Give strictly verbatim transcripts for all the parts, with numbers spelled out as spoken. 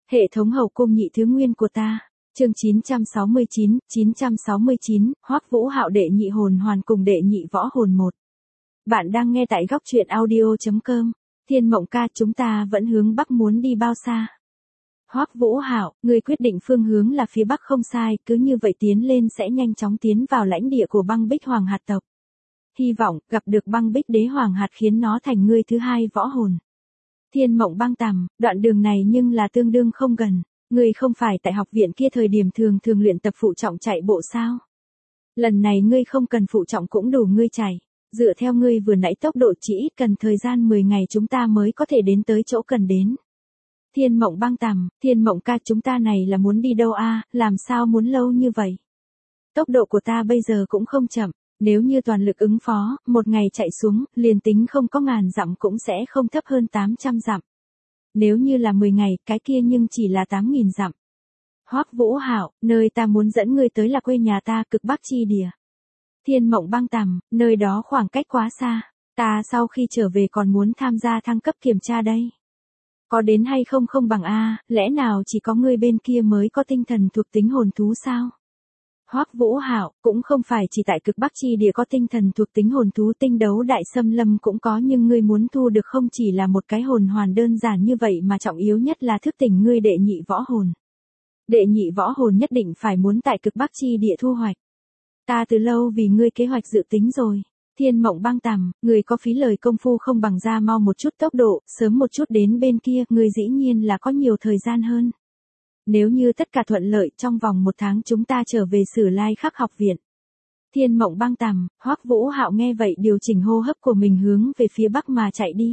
Hệ thống hậu cung nhị thứ nguyên của ta. Chương chín trăm sáu mươi chín, chín trăm sáu mươi chín, Hoắc Vũ Hạo đệ nhị hồn hoàn cùng đệ nhị võ hồn một. Bạn đang nghe tại góc truyện audio chấm com. Thiên Mộng ca, chúng ta vẫn hướng bắc, muốn đi bao xa? Hoắc Vũ Hạo, người quyết định phương hướng là phía bắc không sai, cứ như vậy tiến lên sẽ nhanh chóng tiến vào lãnh địa của Băng Bích Hoàng hạt tộc. Hy vọng gặp được Băng Bích Đế Hoàng hạt khiến nó thành ngươi thứ hai võ hồn. Thiên Mộng băng tằm, đoạn đường này nhưng là tương đương không gần. Ngươi không phải tại học viện kia thời điểm thường thường luyện tập phụ trọng chạy bộ sao? Lần này ngươi không cần phụ trọng cũng đủ ngươi chạy. Dựa theo ngươi vừa nãy tốc độ chỉ ít cần thời gian mười ngày chúng ta mới có thể đến tới chỗ cần đến. Thiên Mộng băng tằm, Thiên Mộng ca, chúng ta này là muốn đi đâu a? Làm sao muốn lâu như vậy? Tốc độ của ta bây giờ cũng không chậm. Nếu như toàn lực ứng phó, một ngày chạy xuống, liền tính không có ngàn dặm cũng sẽ không thấp hơn tám trăm dặm. Nếu như là mười ngày, cái kia nhưng chỉ là tám nghìn dặm. Hoắc Vũ Hạo, nơi ta muốn dẫn ngươi tới là quê nhà ta, cực bắc chi địa. Thiên Mộng băng tằm, nơi đó khoảng cách quá xa. Ta sau khi trở về còn muốn tham gia thăng cấp kiểm tra đây. Có đến hay không không bằng a, lẽ nào chỉ có ngươi bên kia mới có tinh thần thuộc tính hồn thú sao? Hoắc Vũ Hạo, cũng không phải chỉ tại cực bắc chi địa có tinh thần thuộc tính hồn thú, tinh đấu đại xâm lâm cũng có, nhưng ngươi muốn thu được không chỉ là một cái hồn hoàn đơn giản như vậy mà trọng yếu nhất là thức tỉnh ngươi đệ nhị võ hồn. Đệ nhị võ hồn nhất định phải muốn tại cực bắc chi địa thu hoạch. Ta từ lâu vì ngươi kế hoạch dự tính rồi. Thiên Mộng băng tằm, ngươi có phí lời công phu không bằng ra mau một chút tốc độ, sớm một chút đến bên kia, ngươi dĩ nhiên là có nhiều thời gian hơn. Nếu như tất cả thuận lợi, trong vòng một tháng chúng ta trở về Sử Lai Khắc học viện. Thiên Mộng băng tằm, Hoắc Vũ Hạo nghe vậy điều chỉnh hô hấp của mình hướng về phía bắc mà chạy đi.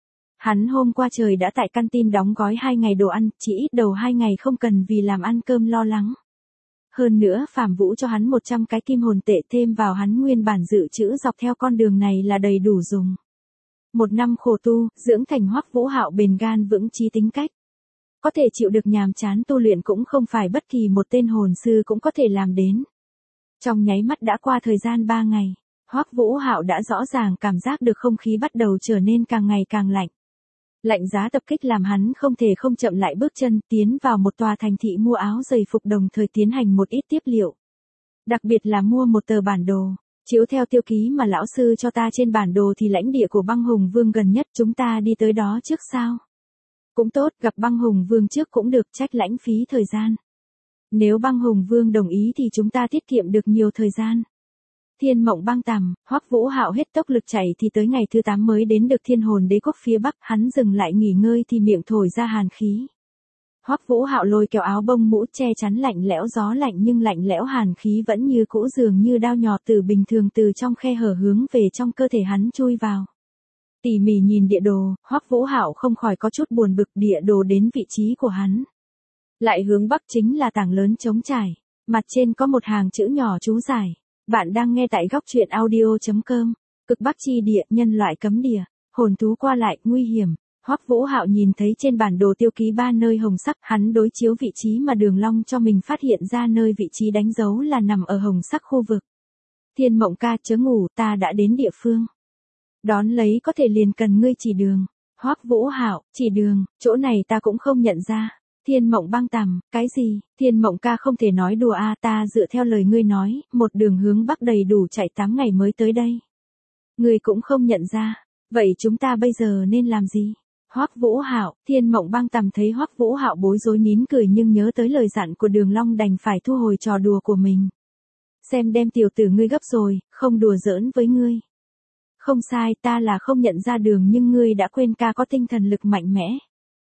Hắn hôm qua trời đã tại căn tin đóng gói hai ngày đồ ăn, chỉ ít đầu hai ngày không cần vì làm ăn cơm lo lắng. Hơn nữa Phạm Vũ cho hắn một trăm cái kim hồn tệ thêm vào hắn nguyên bản dự trữ dọc theo con đường này là đầy đủ dùng. Một năm khổ tu, dưỡng thành Hoắc Vũ Hạo bền gan vững chí tính cách. Có thể chịu được nhàm chán tu luyện cũng không phải bất kỳ một tên hồn sư cũng có thể làm đến. Trong nháy mắt đã qua thời gian ba ngày, Hoắc Vũ Hạo đã rõ ràng cảm giác được không khí bắt đầu trở nên càng ngày càng lạnh. Lạnh giá tập kích làm hắn không thể không chậm lại bước chân, tiến vào một tòa thành thị mua áo giày phục đồng thời tiến hành một ít tiếp liệu. Đặc biệt là mua một tờ bản đồ, chiếu theo tiêu ký mà lão sư cho ta trên bản đồ thì lãnh địa của Băng Hùng Vương gần nhất, chúng ta đi tới đó trước sao? Cũng tốt, gặp Băng Hùng Vương trước cũng được, trách lãnh phí thời gian. Nếu Băng Hùng Vương đồng ý thì chúng ta tiết kiệm được nhiều thời gian. Thiên Mộng băng tằm, Hoắc Vũ Hạo hết tốc lực chạy thì tới ngày thứ tám mới đến được Thiên Hồn Đế quốc phía bắc, hắn dừng lại nghỉ ngơi thì miệng thổi ra hàn khí. Hoắc Vũ Hạo lôi kéo áo bông mũ che chắn lạnh lẽo gió lạnh, nhưng lạnh lẽo hàn khí vẫn như cũ, dường như đao nhọn từ bình thường từ trong khe hở hướng về trong cơ thể hắn chui vào. Tỉ mỉ nhìn địa đồ, Hoắc Vũ Hạo không khỏi có chút buồn bực, địa đồ đến vị trí của hắn. Lại hướng bắc chính là tảng lớn trống trải, mặt trên có một hàng chữ nhỏ chú giải. Bạn đang nghe tại góc truyện audio chấm com. Cực bắc chi địa, nhân loại cấm địa, hồn thú qua lại, nguy hiểm. Hoắc Vũ Hạo nhìn thấy trên bản đồ tiêu ký ba nơi hồng sắc, hắn đối chiếu vị trí mà Đường Long cho mình phát hiện ra nơi vị trí đánh dấu là nằm ở hồng sắc khu vực. Thiên Mộng ca, chớ ngủ, ta đã đến địa phương. Đón lấy có thể liền cần ngươi chỉ đường. Hoắc Vũ Hạo, chỉ đường, chỗ này ta cũng không nhận ra. Thiên Mộng băng tằm, cái gì? Thiên Mộng ca, không thể nói đùa a, ta dựa theo lời ngươi nói, một đường hướng bắc đầy đủ chạy tám ngày mới tới đây. Ngươi cũng không nhận ra, vậy chúng ta bây giờ nên làm gì? Hoắc Vũ Hạo, Thiên Mộng băng tằm thấy Hoắc Vũ Hạo bối rối nín cười, nhưng nhớ tới lời dặn của Đường Long đành phải thu hồi trò đùa của mình. Xem đem tiểu tử ngươi gấp rồi, không đùa giỡn với ngươi. Không sai, ta là không nhận ra đường, nhưng ngươi đã quên ca có tinh thần lực mạnh mẽ.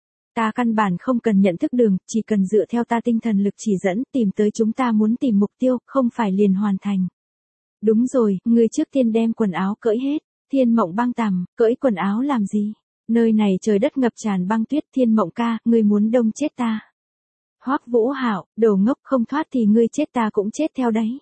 Ta căn bản không cần nhận thức đường, chỉ cần dựa theo ta tinh thần lực chỉ dẫn, tìm tới chúng ta muốn tìm mục tiêu, không phải liền hoàn thành. Đúng rồi, ngươi trước tiên đem quần áo cởi hết. Thiên Mộng băng tằm, cởi quần áo làm gì? Nơi này trời đất ngập tràn băng tuyết. Thiên Mộng ca, ngươi muốn đông chết ta. Hoắc Vũ Hạo, đồ ngốc, không thoát thì ngươi chết ta cũng chết theo đấy.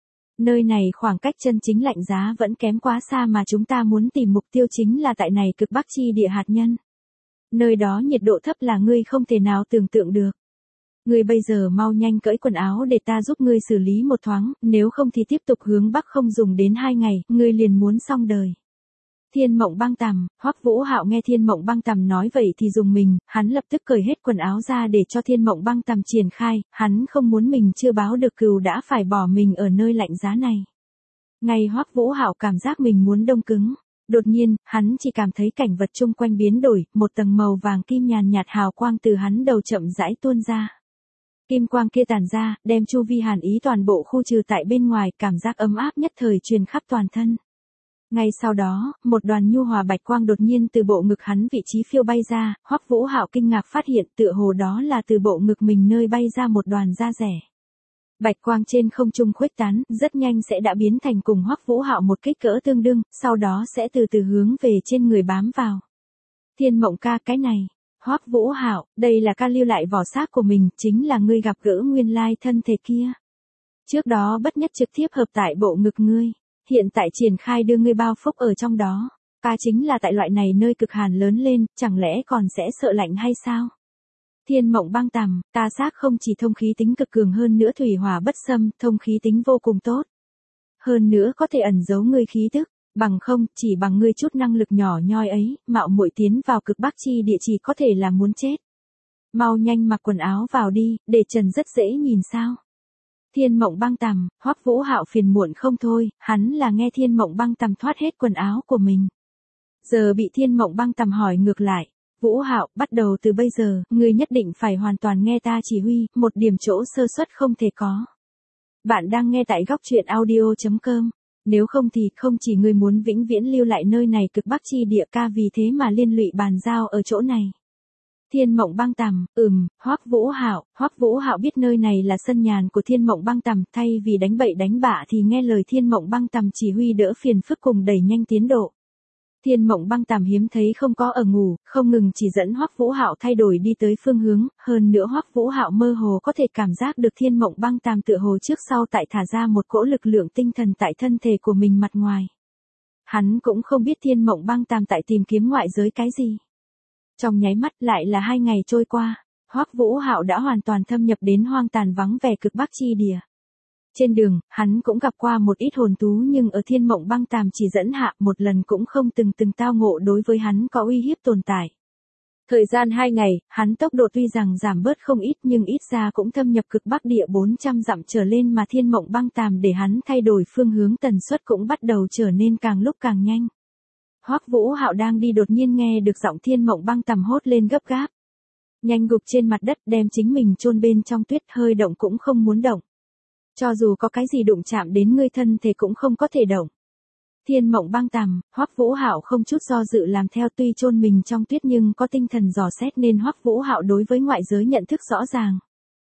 Nơi này khoảng cách chân chính lạnh giá vẫn kém quá xa, mà chúng ta muốn tìm mục tiêu chính là tại này cực bắc chi địa hạt nhân. Nơi đó nhiệt độ thấp là ngươi không thể nào tưởng tượng được. Ngươi bây giờ mau nhanh cởi quần áo để ta giúp ngươi xử lý một thoáng, nếu không thì tiếp tục hướng bắc không dùng đến hai ngày, ngươi liền muốn xong đời. Thiên Mộng Băng Tằm. Hoắc Vũ Hạo nghe Thiên Mộng Băng Tằm nói vậy thì dùng mình, hắn lập tức cởi hết quần áo ra để cho Thiên Mộng Băng Tằm triển khai, hắn không muốn mình chưa báo được cừu đã phải bỏ mình ở nơi lạnh giá này. Ngay Hoắc Vũ Hạo cảm giác mình muốn đông cứng. Đột nhiên, hắn chỉ cảm thấy cảnh vật chung quanh biến đổi, một tầng màu vàng kim nhàn nhạt hào quang từ hắn đầu chậm rãi tuôn ra. Kim quang kia tản ra, đem chu vi hàn ý toàn bộ khu trừ tại bên ngoài, cảm giác ấm áp nhất thời truyền khắp toàn thân. Ngay sau đó, một đoàn nhu hòa bạch quang đột nhiên từ bộ ngực hắn vị trí phiêu bay ra, Hoắc Vũ Hạo kinh ngạc phát hiện tựa hồ đó là từ bộ ngực mình nơi bay ra một đoàn da rẻ. Bạch quang trên không trung khuếch tán, rất nhanh sẽ đã biến thành cùng Hoắc Vũ Hạo một kích cỡ tương đương, sau đó sẽ từ từ hướng về trên người bám vào. Thiên Mộng ca, cái này, Hoắc Vũ Hạo, đây là ca lưu lại vỏ xác của mình, chính là ngươi gặp gỡ nguyên lai thân thể kia. Trước đó bất nhất trực tiếp hợp tại bộ ngực ngươi, hiện tại triển khai đưa ngươi bao phúc ở trong đó. Ca chính là tại loại này nơi cực hàn lớn lên, chẳng lẽ còn sẽ sợ lạnh hay sao? Thiên Mộng Băng Tằm, ta xác không chỉ thông khí tính cực cường hơn nữa thủy hỏa bất xâm, thông khí tính vô cùng tốt. Hơn nữa có thể ẩn giấu ngươi khí tức, bằng không, chỉ bằng ngươi chút năng lực nhỏ nhoi ấy, mạo muội tiến vào cực bắc chi địa chỉ có thể là muốn chết. Mau nhanh mặc quần áo vào đi, để trần rất dễ nhìn sao. Thiên Mộng Băng Tằm. Hoắc Vũ Hạo phiền muộn không thôi, hắn là nghe Thiên Mộng Băng Tằm thoát hết quần áo của mình. Giờ bị Thiên Mộng Băng Tằm hỏi ngược lại. Vũ Hạo, bắt đầu từ bây giờ, ngươi nhất định phải hoàn toàn nghe ta chỉ huy, một điểm chỗ sơ suất không thể có. Bạn đang nghe tại góc truyện audio chấm com. Nếu không thì không chỉ ngươi muốn vĩnh viễn lưu lại nơi này cực bắc chi địa, ca vì thế mà liên lụy bàn giao ở chỗ này. Thiên Mộng Băng Tằm. Ừm, Hoắc Vũ Hạo. Hoắc Vũ Hạo biết nơi này là sân nhàn của Thiên Mộng Băng Tằm, thay vì đánh bậy đánh bạ thì nghe lời Thiên Mộng Băng Tằm chỉ huy đỡ phiền phức cùng đẩy nhanh tiến độ. Thiên Mộng Băng Tằm hiếm thấy không có ở ngủ, không ngừng chỉ dẫn Hoắc Vũ Hạo thay đổi đi tới phương hướng, hơn nữa Hoắc Vũ Hạo mơ hồ có thể cảm giác được Thiên Mộng Băng Tằm tựa hồ trước sau tại thả ra một cỗ lực lượng tinh thần tại thân thể của mình mặt ngoài. Hắn cũng không biết Thiên Mộng Băng Tằm tại tìm kiếm ngoại giới cái gì. Trong nháy mắt lại là hai ngày trôi qua, Hoắc Vũ Hạo đã hoàn toàn thâm nhập đến hoang tàn vắng vẻ cực bắc chi địa. Trên đường, hắn cũng gặp qua một ít hồn thú nhưng ở Thiên Mộng Băng Tằm chỉ dẫn hạ một lần cũng không từng từng tao ngộ đối với hắn có uy hiếp tồn tại. Thời gian hai ngày, hắn tốc độ tuy rằng giảm bớt không ít nhưng ít ra cũng thâm nhập cực bắc địa bốn trăm dặm trở lên mà Thiên Mộng Băng Tằm để hắn thay đổi phương hướng tần suất cũng bắt đầu trở nên càng lúc càng nhanh. Hoắc Vũ Hạo đang đi đột nhiên nghe được giọng Thiên Mộng Băng Tằm hốt lên gấp gáp. Nhanh gục trên mặt đất đem chính mình chôn bên trong tuyết, hơi động cũng không muốn động. Cho dù có cái gì đụng chạm đến ngươi thân thể cũng không có thể động. Thiên Mộng Băng Tằm. Hoắc Vũ Hạo không chút do dự làm theo, tuy chôn mình trong tuyết nhưng có tinh thần dò xét nên Hoắc Vũ Hạo đối với ngoại giới nhận thức rõ ràng.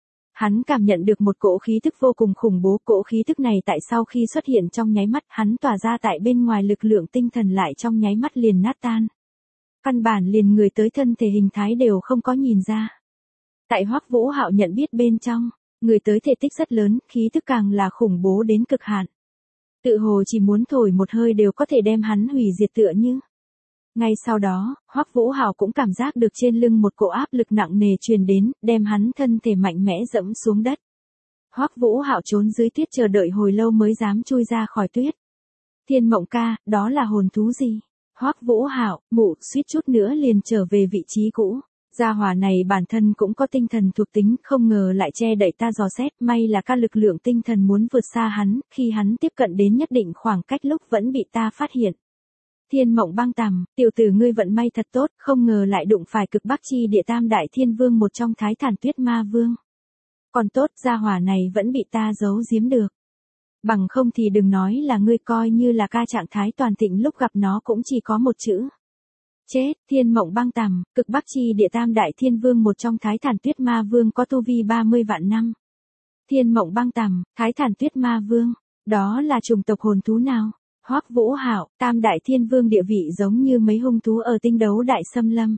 Hắn cảm nhận được một cỗ khí tức vô cùng khủng bố, cỗ khí tức này tại sau khi xuất hiện trong nháy mắt, hắn tỏa ra tại bên ngoài lực lượng tinh thần lại trong nháy mắt liền nát tan. Căn bản liền người tới thân thể hình thái đều không có nhìn ra. Tại Hoắc Vũ Hạo nhận biết bên trong, người tới thể tích rất lớn, khí tức càng là khủng bố đến cực hạn. Tự hồ chỉ muốn thổi một hơi đều có thể đem hắn hủy diệt tựa như. Ngay sau đó, Hoắc Vũ Hạo cũng cảm giác được trên lưng một cỗ áp lực nặng nề truyền đến, đem hắn thân thể mạnh mẽ dẫm xuống đất. Hoắc Vũ Hạo trốn dưới tuyết chờ đợi hồi lâu mới dám chui ra khỏi tuyết. Thiên Mộng ca, đó là hồn thú gì? Hoắc Vũ Hạo, mụ, suýt chút nữa liền trở về vị trí cũ. Gia hỏa này bản thân cũng có tinh thần thuộc tính, không ngờ lại che đậy ta dò xét, may là ca lực lượng tinh thần muốn vượt xa hắn, khi hắn tiếp cận đến nhất định khoảng cách lúc vẫn bị ta phát hiện. Thiên Mộng Băng Tằm, tiểu tử ngươi vận may thật tốt, không ngờ lại đụng phải cực bắc chi địa tam đại thiên vương một trong Thái Thản Tuyết Ma Vương. Còn tốt, gia hỏa này vẫn bị ta giấu giếm được. Bằng không thì đừng nói là ngươi, coi như là ca trạng thái toàn thịnh lúc gặp nó cũng chỉ có một chữ. Chết. Thiên Mộng Băng Tằm. Cực bắc chi địa tam đại thiên vương một trong Thái Thản Tuyết Ma Vương có tu vi ba mươi vạn năm. Thiên Mộng Băng Tằm. Thái Thản Tuyết Ma Vương. Đó là chủng tộc hồn thú nào? Hoắc Vũ Hạo. Tam đại thiên vương địa vị giống như mấy hung thú ở tinh đấu đại xâm lâm.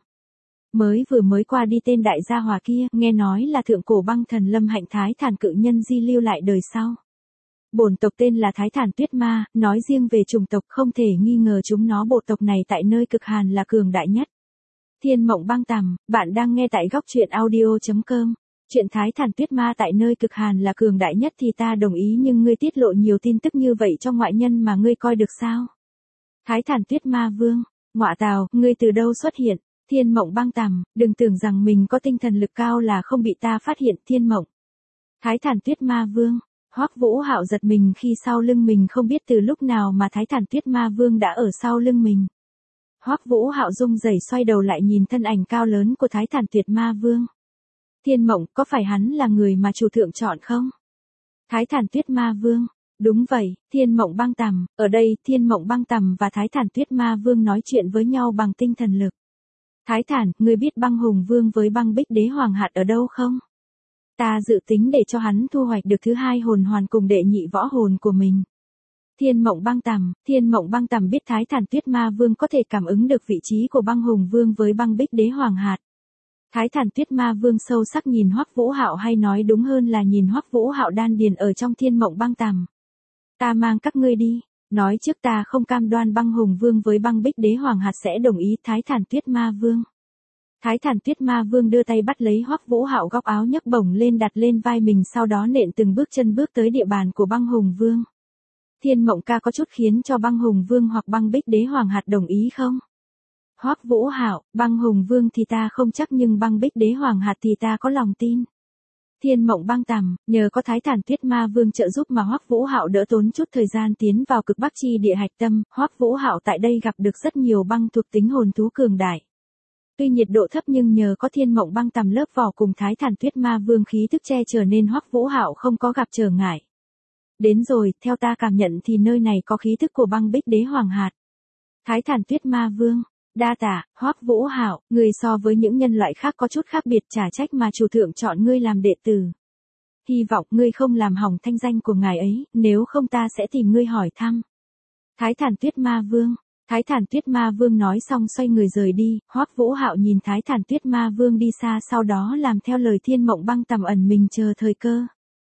Mới vừa mới qua đi tên đại gia hỏa kia, nghe nói là thượng cổ băng thần Lâm Hạnh Thái Thản cự nhân di lưu lại đời sau. Bổn tộc tên là Thái Thản Tuyết Ma, nói riêng về chủng tộc không thể nghi ngờ chúng nó bộ tộc này tại nơi cực hàn là cường đại nhất. Thiên Mộng Băng Tằm, bạn đang nghe tại góc truyện audio chấm com. Chuyện Thái Thản Tuyết Ma tại nơi cực hàn là cường đại nhất thì ta đồng ý, nhưng ngươi tiết lộ nhiều tin tức như vậy cho ngoại nhân mà ngươi coi được sao? Thái Thản Tuyết Ma Vương, ngọa tào, ngươi từ đâu xuất hiện? Thiên Mộng Băng Tằm, đừng tưởng rằng mình có tinh thần lực cao là không bị ta phát hiện. Thiên Mộng. Thái Thản Tuyết Ma Vương. Hoắc Vũ Hạo giật mình khi sau lưng mình không biết từ lúc nào mà Thái Thản Tuyết Ma Vương đã ở sau lưng mình. Hoắc Vũ Hạo run rẩy xoay đầu lại nhìn thân ảnh cao lớn của Thái Thản Tuyết Ma Vương. Thiên Mộng, có phải hắn là người mà chủ thượng chọn không? Thái Thản Tuyết Ma Vương. Đúng vậy, Thiên Mộng Băng Tằm, ở đây Thiên Mộng Băng Tằm và Thái Thản Tuyết Ma Vương nói chuyện với nhau bằng tinh thần lực. Thái Thản, ngươi biết Băng Hùng Vương với Băng Bích Đế Hoàng hạt ở đâu không? Ta dự tính để cho hắn thu hoạch được thứ hai hồn hoàn cùng đệ nhị võ hồn của mình. Thiên Mộng Băng Tằm, Thiên Mộng Băng Tằm biết Thái Thản Tuyết Ma Vương có thể cảm ứng được vị trí của Băng Hùng Vương với Băng Bích Đế Hoàng hạt. Thái Thản Tuyết Ma Vương sâu sắc nhìn Hoắc Vũ Hạo, hay nói đúng hơn là nhìn Hoắc Vũ Hạo đan điền ở trong Thiên Mộng Băng Tằm. Ta mang các ngươi đi, nói trước ta không cam đoan Băng Hùng Vương với Băng Bích Đế Hoàng hạt sẽ đồng ý. Thái Thản Tuyết Ma Vương. Thái Thản Tuyết Ma Vương đưa tay bắt lấy Hoắc Vũ Hạo góc áo nhấc bổng lên đặt lên vai mình, sau đó nện từng bước chân bước tới địa bàn của Băng Hùng Vương. Thiên Mộng ca có chút khiến cho Băng Hùng Vương hoặc Băng Bích Đế Hoàng hạt đồng ý không? Hoắc Vũ Hạo, Băng Hùng Vương thì ta không chắc nhưng Băng Bích Đế Hoàng hạt thì ta có lòng tin. Thiên Mộng Băng Tằm, nhờ có Thái Thản Tuyết Ma Vương trợ giúp mà Hoắc Vũ Hạo đỡ tốn chút thời gian tiến vào cực Bắc chi địa hạch tâm. Hoắc Vũ Hạo tại đây gặp được rất nhiều băng thuộc tính hồn thú cường đại. Tuy nhiệt độ thấp nhưng nhờ có Thiên Mộng Băng Tằm lớp vỏ cùng Thái Thản Tuyết Ma Vương khí tức che chở nên Hoắc Vũ Hạo không có gặp trở ngại. Đến rồi, theo ta cảm nhận thì nơi này có khí tức của Băng Bích Đế Hoàng hạt. Thái Thản Tuyết Ma Vương. Đa tạ, Hoắc Vũ Hạo, ngươi so với những nhân loại khác có chút khác biệt, chả trách mà chủ thượng chọn ngươi làm đệ tử. Hy vọng ngươi không làm hỏng thanh danh của ngài ấy, nếu không ta sẽ tìm ngươi hỏi thăm. Thái Thản Tuyết Ma Vương. Thái Thản Tuyết Ma Vương nói xong xoay người rời đi. Hoắc Vũ Hạo nhìn Thái Thản Tuyết Ma Vương đi xa, sau đó làm theo lời Thiên Mộng Băng Tằm ẩn mình chờ thời cơ.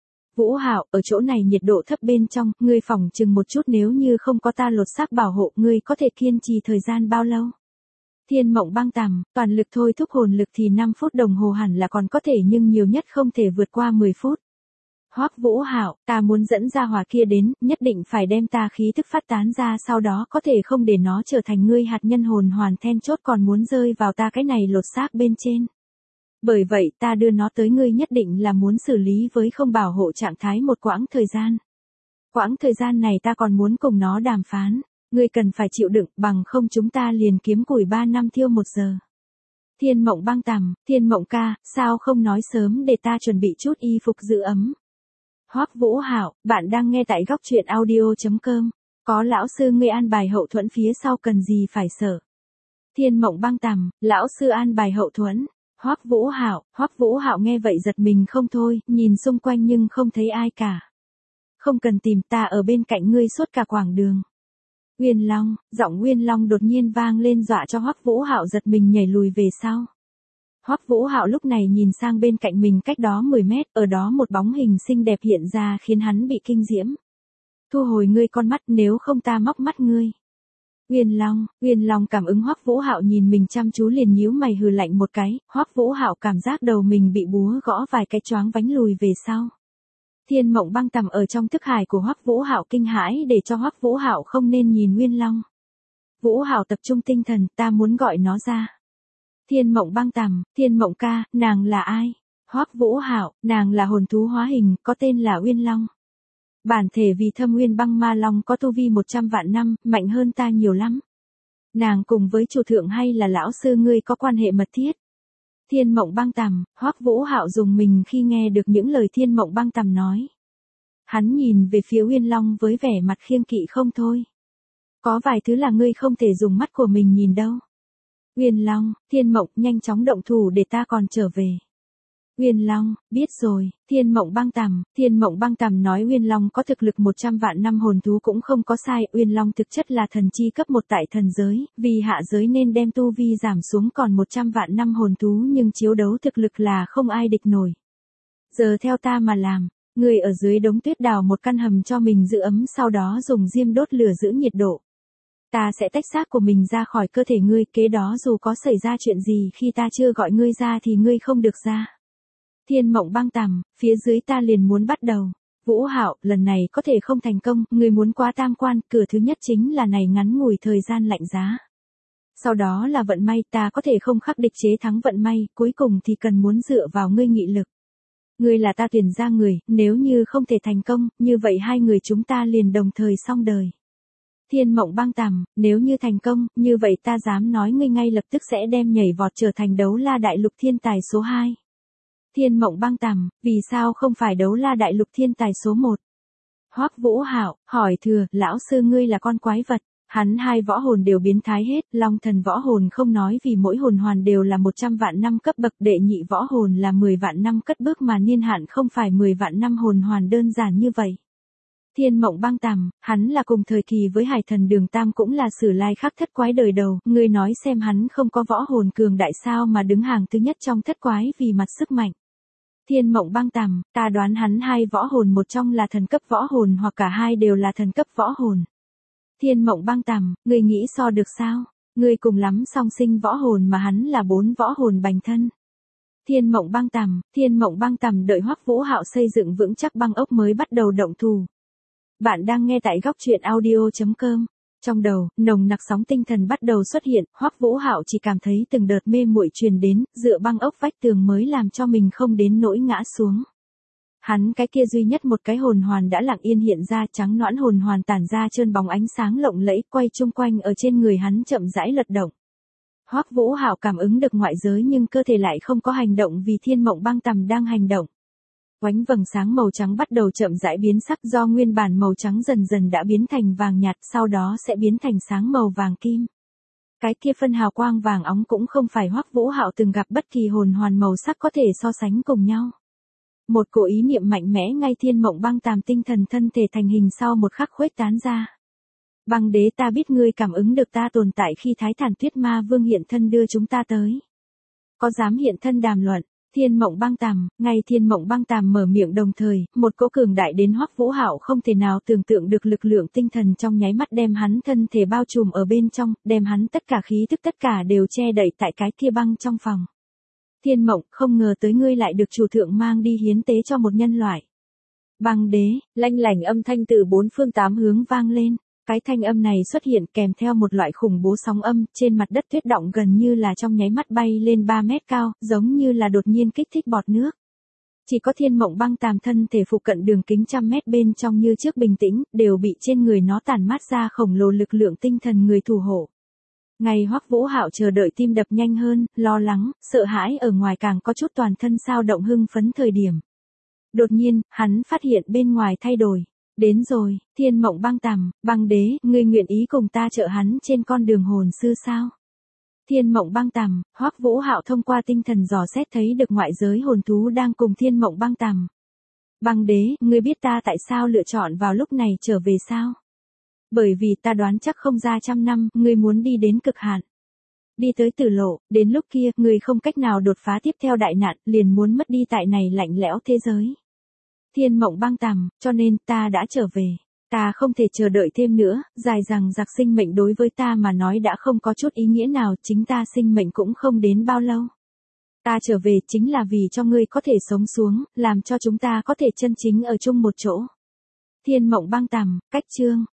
Vũ Hạo, ở chỗ này nhiệt độ thấp bên trong, ngươi phòng chừng một chút, nếu như không có ta lột xác bảo hộ, ngươi có thể kiên trì thời gian bao lâu? Thiên Mộng Băng Tằm, toàn lực thôi thúc hồn lực thì năm phút đồng hồ hẳn là còn có thể, nhưng nhiều nhất không thể vượt qua mười phút. Hoắc Vũ Hạo, ta muốn dẫn ra hỏa kia đến, nhất định phải đem ta khí thức phát tán ra, sau đó có thể không để nó trở thành ngươi hạt nhân hồn hoàn then chốt, còn muốn rơi vào ta cái này lột xác bên trên. Bởi vậy ta đưa nó tới ngươi nhất định là muốn xử lý với không bảo hộ trạng thái một quãng thời gian. Quãng thời gian này ta còn muốn cùng nó đàm phán. Ngươi cần phải chịu đựng, bằng không chúng ta liền kiếm củi ba năm thiêu một giờ. Thiên Mộng Băng Tằm, Thiên Mộng ca, sao không nói sớm để ta chuẩn bị chút y phục giữ ấm. Hoắc Vũ Hạo, bạn đang nghe tại góc truyện audio chấm com. Có lão sư ngươi an bài hậu thuẫn phía sau, cần gì phải sợ. Thiên Mộng Băng Tằm, lão sư an bài hậu thuẫn. Hoắc Vũ Hạo, Hoắc Vũ Hạo nghe vậy giật mình không thôi, nhìn xung quanh nhưng không thấy ai cả. Không cần tìm, ta ở bên cạnh ngươi suốt cả quãng đường. Uyên Long, giọng Uyên Long đột nhiên vang lên dọa cho Hoắc Vũ Hạo giật mình nhảy lùi về sau. Hoắc Vũ Hạo lúc này nhìn sang bên cạnh mình cách đó mười mét, ở đó một bóng hình xinh đẹp hiện ra khiến hắn bị kinh diễm. Thu hồi ngươi con mắt, nếu không ta móc mắt ngươi. Uyên Long, Uyên Long cảm ứng Hoắc Vũ Hạo nhìn mình chăm chú liền nhíu mày hừ lạnh một cái. Hoắc Vũ Hạo cảm giác đầu mình bị búa gõ vài cái choáng vánh lùi về sau. Thiên Mộng Băng Tằm ở trong thức hải của Hoắc Vũ Hạo kinh hãi để cho Hoắc Vũ Hạo không nên nhìn Uyên Long. Vũ Hạo tập trung tinh thần, ta muốn gọi nó ra. Thiên Mộng Băng Tằm, Thiên Mộng ca, nàng là ai? Hoắc Vũ Hạo, nàng là hồn thú hóa hình, có tên là Uyên Long. Bản thể vì Thâm Uyên Băng Ma Long, có tu vi một trăm vạn năm, mạnh hơn ta nhiều lắm. Nàng cùng với chủ thượng hay là lão sư ngươi có quan hệ mật thiết. Thiên Mộng Băng Tằm, Hoắc Vũ Hạo dùng mình khi nghe được những lời Thiên Mộng Băng Tằm nói. Hắn nhìn về phía Uyên Long với vẻ mặt khiêng kỵ không thôi. Có vài thứ là ngươi không thể dùng mắt của mình nhìn đâu. Uyên Long, Thiên Mộng, nhanh chóng động thủ để ta còn trở về. Uyên Long, biết rồi. Thiên Mộng Băng Tằm, Thiên Mộng Băng Tằm nói Uyên Long có thực lực một trăm vạn năm hồn thú cũng không có sai. Uyên Long thực chất là thần chi cấp một tại thần giới, vì hạ giới nên đem tu vi giảm xuống còn một trăm vạn năm hồn thú, nhưng chiếu đấu thực lực là không ai địch nổi. Giờ theo ta mà làm, ngươi ở dưới đống tuyết đào một căn hầm cho mình giữ ấm, sau đó dùng diêm đốt lửa giữ nhiệt độ. Ta sẽ tách xác của mình ra khỏi cơ thể ngươi, kế đó dù có xảy ra chuyện gì khi ta chưa gọi ngươi ra thì ngươi không được ra. Thiên Mộng Băng Tằm, phía dưới ta liền muốn bắt đầu. Vũ Hạo, lần này có thể không thành công, ngươi muốn qua tam quan, cửa thứ nhất chính là này ngắn ngủi thời gian lạnh giá. Sau đó là vận may, ta có thể không khắc địch chế thắng vận may, cuối cùng thì cần muốn dựa vào ngươi nghị lực. Ngươi là ta tuyển ra người, nếu như không thể thành công, như vậy hai người chúng ta liền đồng thời xong đời. Thiên Mộng Băng Tằm, nếu như thành công, như vậy ta dám nói ngươi ngay lập tức sẽ đem nhảy vọt trở thành đấu la đại lục thiên tài số hai. Thiên Mộng Băng Tằm, vì sao không phải đấu la đại lục thiên tài số một? Hoắc Vũ Hạo, hỏi thừa, lão sư ngươi là con quái vật. Hắn hai võ hồn đều biến thái hết, Long Thần võ hồn không nói vì mỗi hồn hoàn đều là một trăm vạn năm cấp bậc, đệ nhị võ hồn là mười vạn năm cất bước mà niên hạn không phải mười vạn năm hồn hoàn đơn giản như vậy. Thiên Mộng Băng Tằm, hắn là cùng thời kỳ với Hải Thần Đường Tam cũng là sử lai khắc thất quái đời đầu, ngươi nói xem hắn không có võ hồn cường đại sao mà đứng hàng thứ nhất trong thất quái vì mặt sức mạnh. Thiên Mộng Băng Tằm, ta đoán hắn hai võ hồn một trong là thần cấp võ hồn hoặc cả hai đều là thần cấp võ hồn. Thiên Mộng Băng Tằm, ngươi nghĩ so được sao? Ngươi cùng lắm song sinh võ hồn mà hắn là bốn võ hồn bành thân. Thiên Mộng Băng Tằm, Thiên Mộng Băng Tằm đợi Hoắc Vũ Hạo xây dựng vững chắc băng ốc mới bắt đầu động thủ. Bạn đang nghe tại góc truyện audio chấm com. Trong đầu, nồng nặc sóng tinh thần bắt đầu xuất hiện, Hoắc Vũ Hạo chỉ cảm thấy từng đợt mê muội truyền đến, dựa băng ốc vách tường mới làm cho mình không đến nỗi ngã xuống. Hắn cái kia duy nhất một cái hồn hoàn đã lặng yên hiện ra, trắng nõn hồn hoàn tản ra trơn bóng ánh sáng lộng lẫy, quay chung quanh ở trên người hắn chậm rãi lật động. Hoắc Vũ Hạo cảm ứng được ngoại giới nhưng cơ thể lại không có hành động vì Thiên Mộng Băng Tằm đang hành động. Oánh vầng sáng màu trắng bắt đầu chậm rãi biến sắc, do nguyên bản màu trắng dần dần đã biến thành vàng nhạt, sau đó sẽ biến thành sáng màu vàng kim. Cái kia phân hào quang vàng óng cũng không phải Hoắc Vũ Hạo từng gặp bất kỳ hồn hoàn màu sắc có thể so sánh cùng nhau. Một cổ ý niệm mạnh mẽ ngay Thiên Mộng Băng Tằm tinh thần thân thể thành hình sau một khắc khuếch tán ra. Băng đế, ta biết ngươi cảm ứng được ta tồn tại khi Thái Thản Tuyết Ma Vương hiện thân đưa chúng ta tới. Có dám hiện thân đàm luận? Thiên Mộng Băng Tằm, ngay Thiên Mộng Băng Tằm mở miệng đồng thời, một cỗ cường đại đến Hoắc Vũ Hạo không thể nào tưởng tượng được lực lượng tinh thần trong nháy mắt đem hắn thân thể bao trùm ở bên trong, đem hắn tất cả khí tức tất cả đều che đậy tại cái kia băng trong phòng. Thiên Mộng, không ngờ tới ngươi lại được chủ thượng mang đi hiến tế cho một nhân loại. Băng đế, lanh lảnh âm thanh từ bốn phương tám hướng vang lên. Cái thanh âm này xuất hiện kèm theo một loại khủng bố sóng âm, trên mặt đất tuyết động gần như là trong nháy mắt bay lên ba mét cao, giống như là đột nhiên kích thích bọt nước. Chỉ có Thiên Mộng Băng Tằm thân thể phụ cận đường kính trăm mét bên trong như trước bình tĩnh, đều bị trên người nó tản mát ra khổng lồ lực lượng tinh thần người thủ hộ. Ngày Hoắc Vũ Hạo chờ đợi tim đập nhanh hơn, lo lắng, sợ hãi ở ngoài càng có chút toàn thân sao động hưng phấn thời điểm. Đột nhiên, hắn phát hiện bên ngoài thay đổi. Đến rồi, Thiên Mộng Băng Tằm, băng đế, ngươi nguyện ý cùng ta trợ hắn trên con đường hồn sư sao? Thiên Mộng Băng Tằm, Hoắc Vũ Hạo thông qua tinh thần dò xét thấy được ngoại giới hồn thú đang cùng Thiên Mộng Băng Tằm. Băng đế, ngươi biết ta tại sao lựa chọn vào lúc này trở về sao? Bởi vì ta đoán chắc không ra trăm năm, ngươi muốn đi đến cực hạn. Đi tới tử lộ, đến lúc kia, ngươi không cách nào đột phá tiếp theo đại nạn, liền muốn mất đi tại này lạnh lẽo thế giới. Thiên Mộng Băng Tằm, cho nên ta đã trở về. Ta không thể chờ đợi thêm nữa, dài rằng giặc sinh mệnh đối với ta mà nói đã không có chút ý nghĩa nào, chính ta sinh mệnh cũng không đến bao lâu. Ta trở về chính là vì cho ngươi có thể sống xuống, làm cho chúng ta có thể chân chính ở chung một chỗ. Thiên Mộng Băng Tằm, cách chương.